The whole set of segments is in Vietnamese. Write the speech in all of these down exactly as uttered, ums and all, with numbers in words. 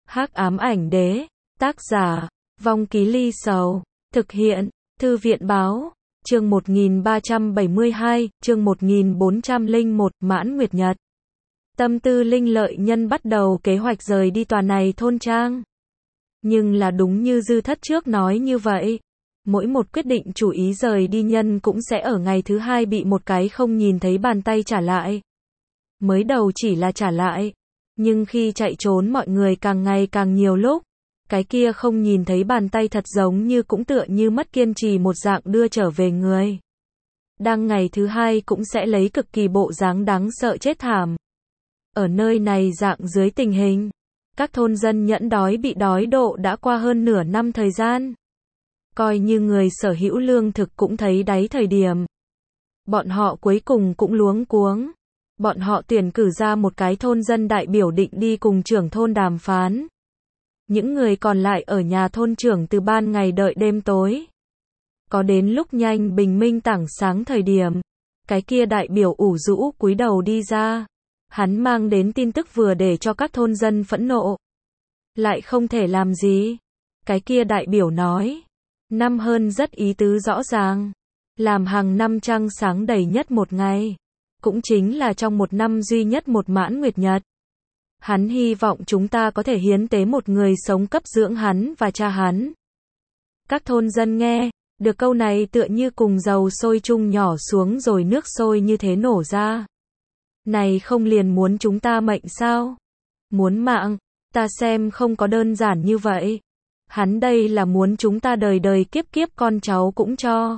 Hắc ám ảnh đế, tác giả, Vong Ký Ly Sầu, thực hiện, Thư viện báo, chương một nghìn ba trăm bảy mươi hai, chương một nghìn bốn trăm lẻ một, Mãn Nguyệt Nhật. Tâm tư Linh Lợi Nhân bắt đầu kế hoạch rời đi tòa này thôn trang. Nhưng là đúng như Dư Thất trước nói như vậy. Mỗi một quyết định chủ ý rời đi nhân cũng sẽ ở ngày thứ hai bị một cái không nhìn thấy bàn tay trả lại. Mới đầu chỉ là trả lại. Nhưng khi chạy trốn mọi người càng ngày càng nhiều lúc, cái kia không nhìn thấy bàn tay thật giống như cũng tựa như mất kiên trì một dạng đưa trở về người. Đang ngày thứ hai cũng sẽ lấy cực kỳ bộ dáng đáng sợ chết thảm. Ở nơi này dạng dưới tình hình, các thôn dân nhẫn đói bị đói độ đã qua hơn nửa năm thời gian. Coi như người sở hữu lương thực cũng thấy đáy thời điểm. Bọn họ cuối cùng cũng luống cuống. Bọn họ tuyển cử ra một cái thôn dân đại biểu định đi cùng trưởng thôn đàm phán. Những người còn lại ở nhà thôn trưởng từ ban ngày đợi đêm tối. Có đến lúc nhanh bình minh tảng sáng thời điểm, cái kia đại biểu ủ rũ cúi đầu đi ra. Hắn mang đến tin tức vừa để cho các thôn dân phẫn nộ. Lại không thể làm gì. Cái kia đại biểu nói. Năm hơn rất ý tứ rõ ràng. Làm hàng năm trăng sáng đầy nhất một ngày. Cũng chính là trong một năm duy nhất một mãn nguyệt nhật. Hắn hy vọng chúng ta có thể hiến tế một người sống cấp dưỡng hắn và cha hắn. Các thôn dân nghe, được câu này tựa như cùng dầu sôi chung nhỏ xuống rồi nước sôi như thế nổ ra. Này không liền muốn chúng ta mệnh sao? Muốn mạng, ta xem không có đơn giản như vậy. Hắn đây là muốn chúng ta đời đời kiếp kiếp con cháu cũng cho.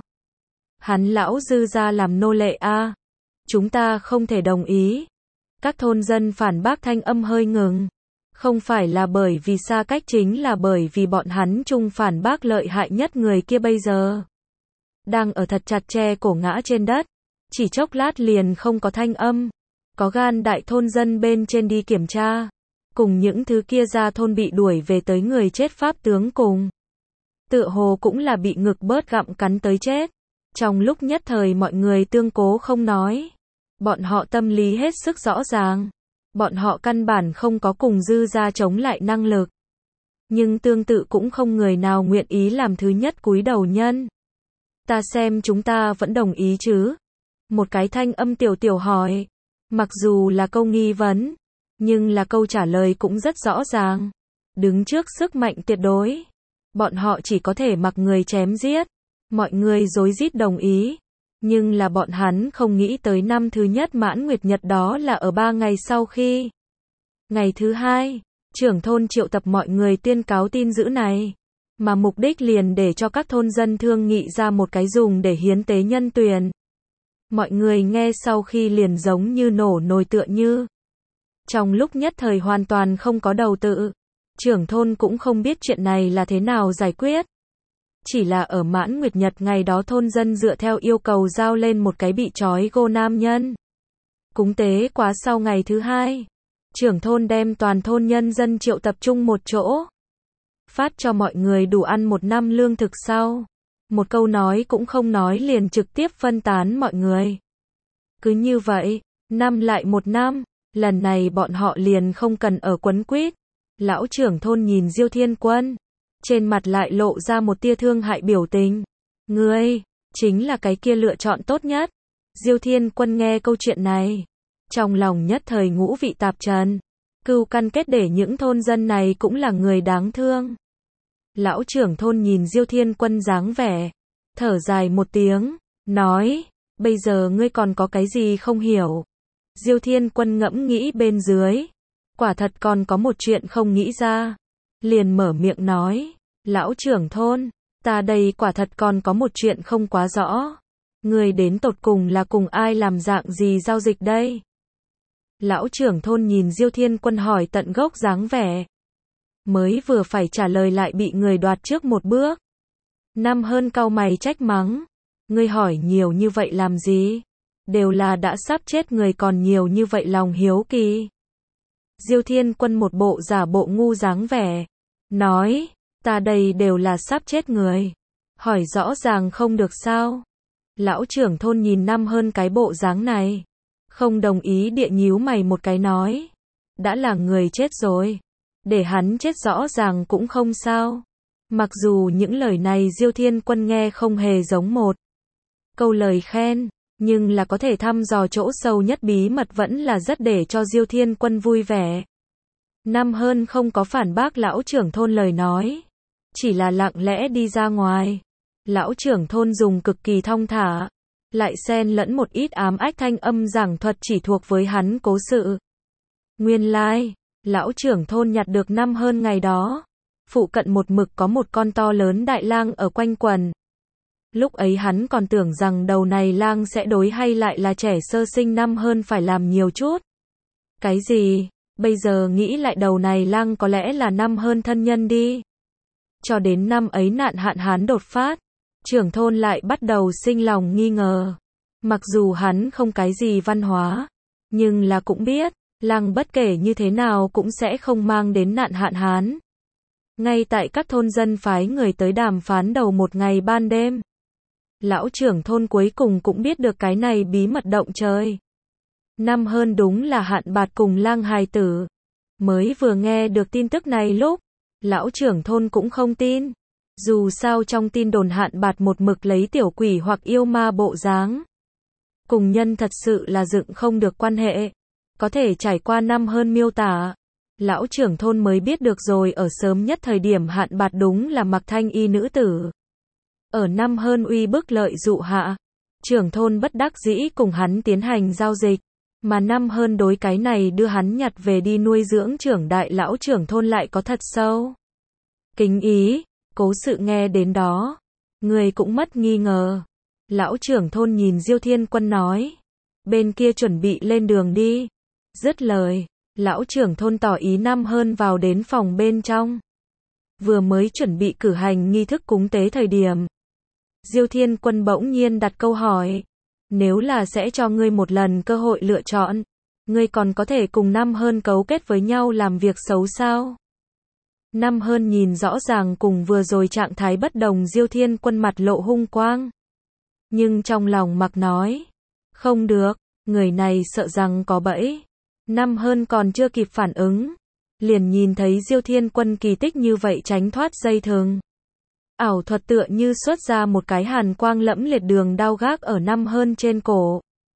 Hắn lão Dư gia làm nô lệ a. À. Chúng ta không thể đồng ý. Các thôn dân phản bác thanh âm hơi ngừng. Không phải là bởi vì xa cách, chính là bởi vì bọn hắn chung phản bác lợi hại nhất người kia bây giờ. Đang ở thật chặt che cổ ngã trên đất. Chỉ chốc lát liền không có thanh âm. Có gan đại thôn dân bên trên đi kiểm tra. Cùng những thứ kia ra thôn bị đuổi về tới người chết pháp tướng cùng. Tựa hồ cũng là bị ngực bớt gặm cắn tới chết. Trong lúc nhất thời mọi người tương cố không nói. Bọn họ tâm lý hết sức rõ ràng. Bọn họ căn bản không có cùng Dư gia chống lại năng lực. Nhưng tương tự cũng không người nào nguyện ý làm thứ nhất cúi đầu nhân. Ta xem chúng ta vẫn đồng ý chứ? Một cái thanh âm tiểu tiểu hỏi. Mặc dù là câu nghi vấn, nhưng là câu trả lời cũng rất rõ ràng. Đứng trước sức mạnh tuyệt đối, bọn họ chỉ có thể mặc người chém giết. Mọi người rối rít đồng ý. Nhưng là bọn hắn không nghĩ tới năm thứ nhất mãn nguyệt nhật đó là ở ba ngày sau khi. Ngày thứ hai, trưởng thôn triệu tập mọi người tuyên cáo tin dữ này. Mà mục đích liền để cho các thôn dân thương nghị ra một cái dùng để hiến tế nhân tuyền. Mọi người nghe sau khi liền giống như nổ nồi tựa như. Trong lúc nhất thời hoàn toàn không có đầu tự. Trưởng thôn cũng không biết chuyện này là thế nào giải quyết. Chỉ là ở mãn nguyệt nhật ngày đó thôn dân dựa theo yêu cầu giao lên một cái bị trói gô nam nhân. Cúng tế quá sau ngày thứ hai. Trưởng thôn đem toàn thôn nhân dân triệu tập trung một chỗ. Phát cho mọi người đủ ăn một năm lương thực sau. Một câu nói cũng không nói liền trực tiếp phân tán mọi người. Cứ như vậy, năm lại một năm, lần này bọn họ liền không cần ở quấn quýt. Lão trưởng thôn nhìn Diêu Thiên Quân. Trên mặt lại lộ ra một tia thương hại biểu tình. Ngươi, chính là cái kia lựa chọn tốt nhất. Diêu Thiên Quân nghe câu chuyện này. Trong lòng nhất thời ngũ vị tạp trần. Cưu căn kết để những thôn dân này cũng là người đáng thương. Lão trưởng thôn nhìn Diêu Thiên Quân dáng vẻ. Thở dài một tiếng. Nói, bây giờ ngươi còn có cái gì không hiểu. Diêu Thiên Quân ngẫm nghĩ bên dưới. Quả thật còn có một chuyện không nghĩ ra. Liền mở miệng nói, lão trưởng thôn, ta đây quả thật còn có một chuyện không quá rõ. Người đến tột cùng là cùng ai làm dạng gì giao dịch đây? Lão trưởng thôn nhìn Diêu Thiên Quân hỏi tận gốc dáng vẻ. Mới vừa phải trả lời lại bị người đoạt trước một bước. Năm hơn cau mày trách mắng. Ngươi hỏi nhiều như vậy làm gì? Đều là đã sắp chết người còn nhiều như vậy lòng hiếu kỳ. Diêu Thiên Quân một bộ giả bộ ngu dáng vẻ. Nói, ta đây đều là sắp chết người. Hỏi rõ ràng không được sao? Lão trưởng thôn nhìn năm hơn cái bộ dáng này. Không đồng ý địa nhíu mày một cái nói. Đã là người chết rồi. để hắn chết rõ ràng cũng không sao. Mặc dù những lời này Diêu Thiên Quân nghe không hề giống một câu lời khen, nhưng là có thể thăm dò chỗ sâu nhất bí mật vẫn là rất để cho Diêu Thiên Quân vui vẻ. Năm Hơn không có phản bác lão trưởng thôn lời nói, chỉ là lặng lẽ đi ra ngoài. Lão trưởng thôn dùng cực kỳ thong thả, lại xen lẫn một ít ám ách thanh âm giảng thuật chỉ thuộc với hắn cố sự. Nguyên lai, lão trưởng thôn nhặt được Năm Hơn ngày đó, phụ cận một mực có một con to lớn đại lang ở quanh quần. Lúc ấy hắn còn tưởng rằng đầu này lang sẽ đối hay lại là trẻ sơ sinh Năm Hơn phải làm nhiều chút. Cái gì? Bây giờ nghĩ lại đầu này lang có lẽ là Năm Hơn thân nhân đi. Cho đến năm ấy nạn hạn hán đột phát, trưởng thôn lại bắt đầu sinh lòng nghi ngờ. Mặc dù hắn không cái gì văn hóa, nhưng là cũng biết, lang bất kể như thế nào cũng sẽ không mang đến nạn hạn hán. Ngay tại các thôn dân phái người tới đàm phán đầu một ngày ban đêm, lão trưởng thôn cuối cùng cũng biết được cái này bí mật động trời. Năm Hơn đúng là hạn bạt cùng lang hài tử. Mới vừa nghe được tin tức này lúc, lão trưởng thôn cũng không tin. Dù sao trong tin đồn hạn bạt một mực lấy tiểu quỷ hoặc yêu ma bộ dáng. Cùng nhân thật sự là dựng không được quan hệ. Có thể trải qua Năm Hơn miêu tả, lão trưởng thôn mới biết được rồi ở sớm nhất thời điểm hạn bạt đúng là mặc thanh y nữ tử. Ở Năm Hơn uy bức lợi dụ hạ, trưởng thôn bất đắc dĩ cùng hắn tiến hành giao dịch. Mà Năm Hơn đối cái này đưa hắn nhặt về đi nuôi dưỡng trưởng đại lão trưởng thôn lại có thật sâu kính ý. Cố sự nghe đến đó, người cũng mất nghi ngờ. Lão trưởng thôn nhìn Diêu Thiên Quân nói, bên kia chuẩn bị lên đường đi. Dứt lời, lão trưởng thôn tỏ ý Năm Hơn vào đến phòng bên trong. Vừa mới chuẩn bị cử hành nghi thức cúng tế thời điểm, Diêu Thiên Quân bỗng nhiên đặt câu hỏi, nếu là sẽ cho ngươi một lần cơ hội lựa chọn, ngươi còn có thể cùng Năm Hơn cấu kết với nhau làm việc xấu sao? Năm Hơn nhìn rõ ràng cùng vừa rồi trạng thái bất đồng Diêu Thiên Quân mặt lộ hung quang. Nhưng trong lòng mặc nói, không được, người này sợ rằng có bẫy. Năm Hơn còn chưa kịp phản ứng, liền nhìn thấy Diêu Thiên Quân kỳ tích như vậy tránh thoát dây thừng. Ảo thuật tựa như xuất ra một cái hàn quang lẫm liệt đường đao gác ở Năm Hơn trên cổ.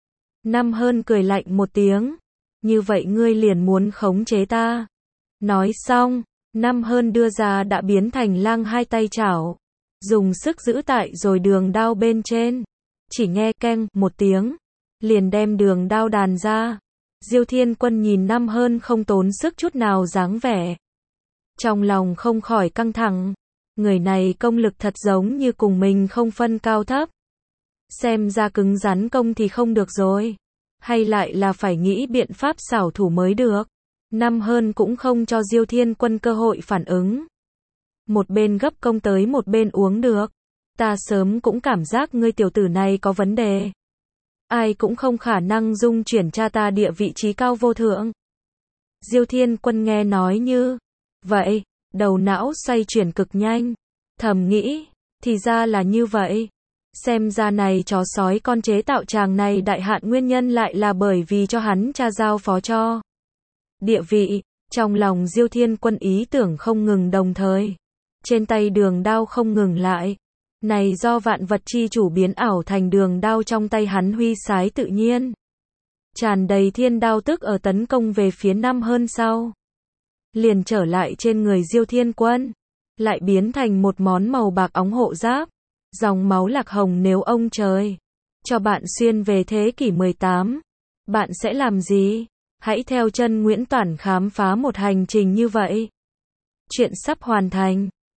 Năm Hơn cười lạnh một tiếng, như vậy ngươi liền muốn khống chế ta. Nói xong, Năm Hơn đưa ra đã biến thành lang hai tay chảo, dùng sức giữ tại rồi đường đao bên trên. Chỉ nghe keng một tiếng, liền đem đường đao đàn ra. Diêu Thiên Quân nhìn Năm Hơn không tốn sức chút nào dáng vẻ, trong lòng không khỏi căng thẳng. Người này công lực thật giống như cùng mình không phân cao thấp. Xem ra cứng rắn công thì không được rồi, hay lại là phải nghĩ biện pháp xảo thủ mới được. Năm Hơn cũng không cho Diêu Thiên Quân cơ hội phản ứng. Một bên gấp công tới một bên uống được. Ta sớm cũng cảm giác ngươi tiểu tử này có vấn đề. Ai cũng không khả năng dung chuyển cha ta địa vị trí cao vô thượng. Diêu Thiên Quân nghe nói như vậy, đầu não xoay chuyển cực nhanh. Thầm nghĩ, thì ra là như vậy. Xem ra này chó sói con chế tạo chàng này đại hạn nguyên nhân lại là bởi vì cho hắn cha giao phó cho địa vị. Trong lòng Diêu Thiên Quân ý tưởng không ngừng đồng thời. Trên tay đường đao không ngừng lại. Này do vạn vật chi chủ biến ảo thành đường đao trong tay hắn huy sái tự nhiên. Tràn đầy thiên đao tức ở tấn công về phía Năm Hơn sau. Liền trở lại trên người Diêu Thiên Quân. Lại biến thành một món màu bạc óng hộ giáp. Dòng máu lạc hồng nếu ông trời cho bạn xuyên về thế kỷ mười tám. Bạn sẽ làm gì? Hãy theo chân Nguyễn Toản khám phá một hành trình như vậy. Chuyện sắp hoàn thành.